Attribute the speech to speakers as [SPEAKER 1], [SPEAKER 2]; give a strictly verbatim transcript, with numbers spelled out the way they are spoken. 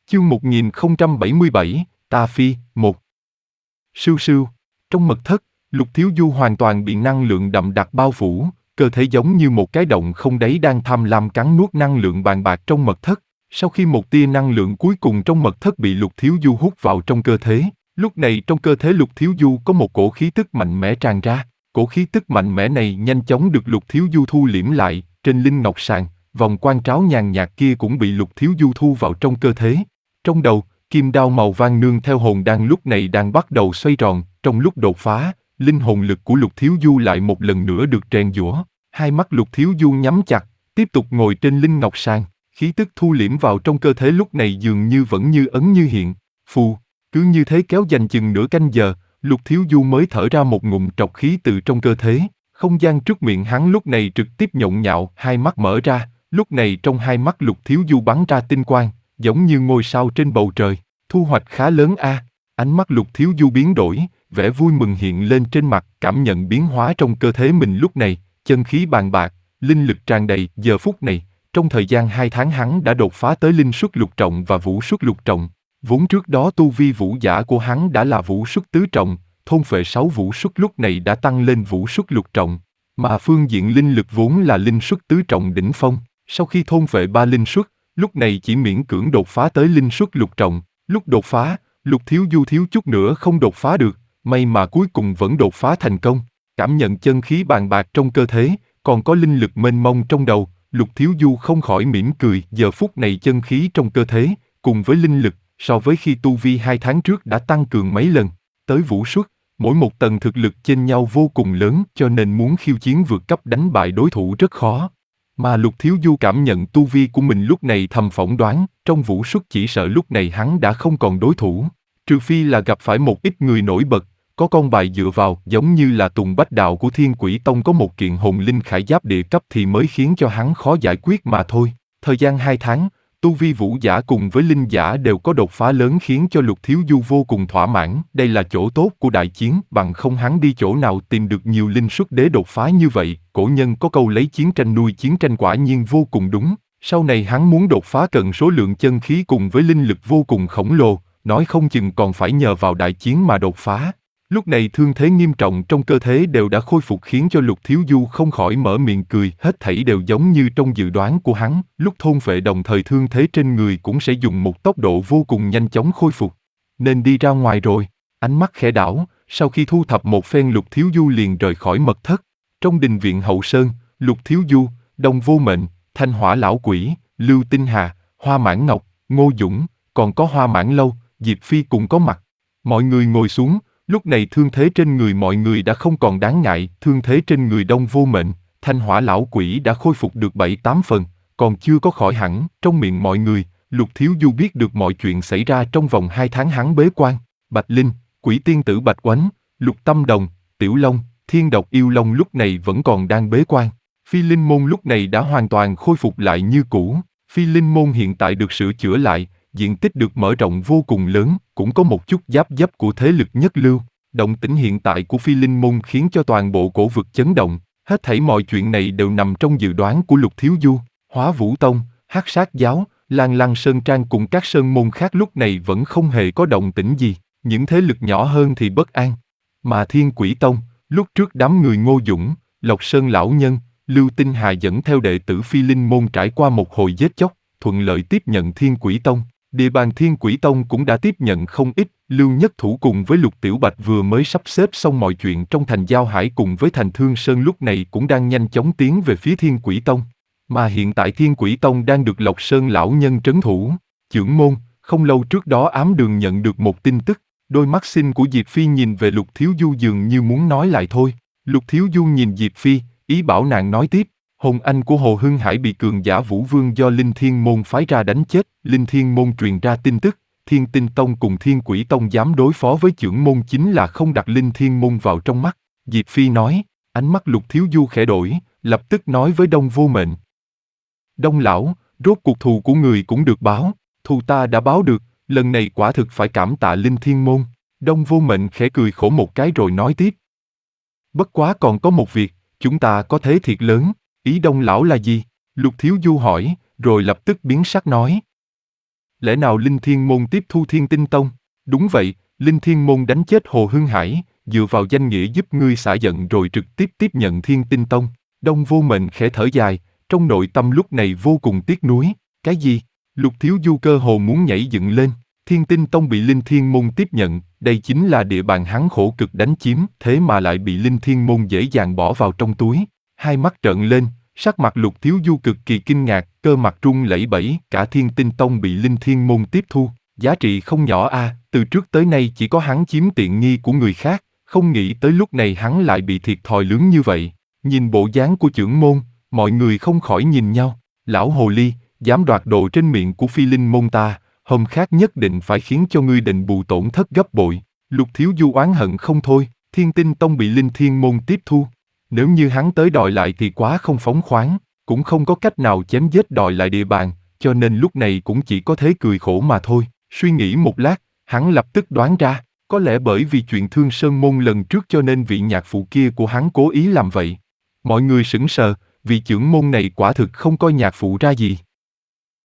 [SPEAKER 1] Chương một nghìn không trăm bảy mươi bảy, Tà Phi, một. Sưu sưu. Trong mật thất, Lục Thiếu Du hoàn toàn bị năng lượng đậm đặc bao phủ, cơ thể giống như một cái động không đáy đang tham lam cắn nuốt năng lượng bàn bạc trong mật thất. Sau khi một tia năng lượng cuối cùng trong mật thất bị Lục Thiếu Du hút vào trong cơ thể, lúc này trong cơ thể Lục Thiếu Du có một cổ khí tức mạnh mẽ tràn ra. Cổ khí tức mạnh mẽ này nhanh chóng được Lục Thiếu Du thu liễm lại, trên linh ngọc sàng, vòng quan tráo nhàn nhạt kia cũng bị Lục Thiếu Du thu vào trong cơ thể. Trong đầu, kim đao màu vàng nương theo hồn đan lúc này đang bắt đầu xoay tròn, trong lúc đột phá, linh hồn lực của Lục Thiếu Du lại một lần nữa được rèn giũa. Hai mắt Lục Thiếu Du nhắm chặt, tiếp tục ngồi trên linh ngọc sàng, khí tức thu liễm vào trong cơ thể lúc này dường như vẫn như ấn như hiện. Phù, cứ như thế kéo dành chừng nửa canh giờ, Lục Thiếu Du mới thở ra một ngụm trọc khí từ trong cơ thể. Không gian trước miệng hắn lúc này trực tiếp nhộn nhạo, hai mắt mở ra, lúc này trong hai mắt Lục Thiếu Du bắn ra tinh quang, giống như ngôi sao trên bầu trời. Thu hoạch khá lớn a. À. Ánh mắt Lục Thiếu Du biến đổi, vẻ vui mừng hiện lên trên mặt, cảm nhận biến hóa trong cơ thể mình lúc này, chân khí bàn bạc, linh lực tràn đầy. Giờ phút này, trong thời gian hai tháng hắn đã đột phá tới linh xuất lục trọng và vũ xuất lục trọng. Vốn trước đó tu vi vũ giả của hắn đã là vũ xuất tứ trọng, thôn phệ sáu vũ xuất lúc này đã tăng lên vũ xuất lục trọng, mà phương diện linh lực vốn là linh xuất tứ trọng đỉnh phong, sau khi thôn phệ ba linh xuất, lúc này chỉ miễn cưỡng đột phá tới linh xuất lục trọng. Lúc đột phá, Lục Thiếu Du thiếu chút nữa không đột phá được, may mà cuối cùng vẫn đột phá thành công. Cảm nhận chân khí bàn bạc trong cơ thể, còn có linh lực mênh mông trong đầu, Lục Thiếu Du không khỏi mỉm cười. Giờ phút này chân khí trong cơ thể, cùng với linh lực, so với khi tu vi hai tháng trước đã tăng cường mấy lần. Tới vũ xuất, mỗi một tầng thực lực chênh nhau vô cùng lớn, cho nên muốn khiêu chiến vượt cấp đánh bại đối thủ rất khó. Mà Lục Thiếu Du cảm nhận tu vi của mình lúc này thầm phỏng đoán, trong vũ xuất chỉ sợ lúc này hắn đã không còn đối thủ. Trừ phi là gặp phải một ít người nổi bật, có con bài dựa vào, giống như là Tùng Bách Đạo của Thiên Quỷ Tông có một kiện hồn linh khải giáp địa cấp thì mới khiến cho hắn khó giải quyết mà thôi. Thời gian hai tháng, tu vi vũ giả cùng với linh giả đều có đột phá lớn khiến cho Lục Thiếu Du vô cùng thỏa mãn. Đây là chỗ tốt của đại chiến, bằng không hắn đi chỗ nào tìm được nhiều linh xuất đế đột phá như vậy. Cổ nhân có câu lấy chiến tranh nuôi chiến tranh quả nhiên vô cùng đúng. Sau này hắn muốn đột phá cần số lượng chân khí cùng với linh lực vô cùng khổng lồ, nói không chừng còn phải nhờ vào đại chiến mà đột phá. Lúc này thương thế nghiêm trọng trong cơ thể đều đã khôi phục khiến cho Lục Thiếu Du không khỏi mở miệng cười. Hết thảy đều giống như trong dự đoán của hắn, lúc thôn phệ đồng thời thương thế trên người cũng sẽ dùng một tốc độ vô cùng nhanh chóng khôi phục. Nên đi ra ngoài rồi. Ánh mắt khẽ đảo, sau khi thu thập một phen Lục Thiếu Du liền rời khỏi mật thất. Trong đình viện hậu sơn, Lục Thiếu Du, Đông Vô Mệnh, Thanh Hỏa Lão Quỷ, Lưu Tinh Hà, Hoa Mãn Ngọc, Ngô Dũng, còn có Hoa Mãn Lâu, Diệp Phi cùng có mặt. Mọi người ngồi xuống. Lúc này thương thế trên người mọi người đã không còn đáng ngại, thương thế trên người Đông Vô Mệnh, Thanh Hỏa Lão Quỷ đã khôi phục được bảy tám phần, còn chưa có khỏi hẳn. Trong miệng mọi người, Lục Thiếu Du biết được mọi chuyện xảy ra trong vòng hai tháng hắn bế quan. Bạch Linh, Quỷ Tiên Tử Bạch Oánh, Lục Tâm Đồng, Tiểu Long, Thiên Độc Yêu Long lúc này vẫn còn đang bế quan. Phi Linh Môn lúc này đã hoàn toàn khôi phục lại như cũ. Phi Linh Môn hiện tại được sửa chữa lại, diện tích được mở rộng vô cùng lớn, cũng có một chút giáp giáp của thế lực nhất lưu. Động tĩnh hiện tại của Phi Linh Môn khiến cho toàn bộ cổ vực chấn động. Hết thảy mọi chuyện này đều nằm trong dự đoán của Lục Thiếu Du. Hóa Vũ Tông, Hắc Sát Giáo, Lan Lăng Sơn Trang cùng các sơn môn khác lúc này vẫn không hề có động tĩnh gì. Những thế lực nhỏ hơn thì bất an. Mà Thiên Quỷ Tông, lúc trước đám người Ngô Dũng, Lộc Sơn Lão Nhân, Lưu Tinh Hà dẫn theo đệ tử Phi Linh Môn trải qua một hồi giết chóc, thuận lợi tiếp nhận Thiên Quỷ Tông. Địa bàn Thiên Quỷ Tông cũng đã tiếp nhận không ít. Lưu Nhất Thủ cùng với Lục Tiểu Bạch vừa mới sắp xếp xong mọi chuyện trong thành Giao Hải cùng với thành Thương Sơn lúc này cũng đang nhanh chóng tiến về phía Thiên Quỷ Tông. Mà hiện tại Thiên Quỷ Tông đang được Lộc Sơn Lão Nhân trấn thủ. Chưởng môn, không lâu trước đó Ám Đường nhận được một tin tức. Đôi mắt xinh của Diệp Phi nhìn về Lục Thiếu Du dường như muốn nói lại thôi. Lục Thiếu Du nhìn Diệp Phi, ý bảo nàng nói tiếp. Hồn anh của Hồ Hưng Hải bị cường giả Vũ Vương do Linh Thiên Môn phái ra đánh chết. Linh Thiên Môn truyền ra tin tức, Thiên Tinh Tông cùng Thiên Quỷ Tông dám đối phó với chưởng môn chính là không đặt Linh Thiên Môn vào trong mắt. Diệp Phi nói, ánh mắt Lục Thiếu Du khẽ đổi, lập tức nói với Đông Vô Mệnh. Đông lão, rốt cuộc thù của người cũng được báo, thù ta đã báo được, lần này quả thực phải cảm tạ Linh Thiên Môn. Đông Vô Mệnh khẽ cười khổ một cái rồi nói tiếp. Bất quá còn có một việc, chúng ta có thế thiệt lớn, ý Đông lão là gì? Lục Thiếu Du hỏi, rồi lập tức biến sắc nói. Lẽ nào Linh Thiên Môn tiếp thu Thiên Tinh Tông? Đúng vậy, Linh Thiên Môn đánh chết Hồ Hưng Hải, dựa vào danh nghĩa giúp ngươi xả giận rồi trực tiếp tiếp nhận Thiên Tinh Tông. Đông Vô Mệnh khẽ thở dài, trong nội tâm lúc này vô cùng tiếc nuối. Cái gì? Lục Thiếu Du cơ hồ muốn nhảy dựng lên. Thiên Tinh Tông bị Linh Thiên Môn tiếp nhận, đây chính là địa bàn hắn khổ cực đánh chiếm, thế mà lại bị Linh Thiên Môn dễ dàng bỏ vào trong túi. Hai mắt trợn lên, sắc mặt Lục Thiếu Du cực kỳ kinh ngạc, cơ mặt run lẩy bẩy, cả Thiên Tinh Tông bị Linh Thiên Môn tiếp thu, giá trị không nhỏ a, à, từ trước tới nay chỉ có hắn chiếm tiện nghi của người khác, không nghĩ tới lúc này hắn lại bị thiệt thòi lớn như vậy. Nhìn bộ dáng của trưởng môn, mọi người không khỏi nhìn nhau, lão hồ ly, dám đoạt đồ trên miệng của Phi Linh môn ta, hôm khác nhất định phải khiến cho ngươi đền bù tổn thất gấp bội. Lục Thiếu Du oán hận không thôi, Thiên Tinh Tông bị Linh Thiên Môn tiếp thu. Nếu như hắn tới đòi lại thì quá không phóng khoáng, cũng không có cách nào chém giết đòi lại địa bàn, cho nên lúc này cũng chỉ có thế cười khổ mà thôi. Suy nghĩ một lát, hắn lập tức đoán ra, có lẽ bởi vì chuyện Thương Sơn Môn lần trước cho nên vị nhạc phụ kia của hắn cố ý làm vậy. Mọi người sững sờ, vị trưởng môn này quả thực không coi nhạc phụ ra gì.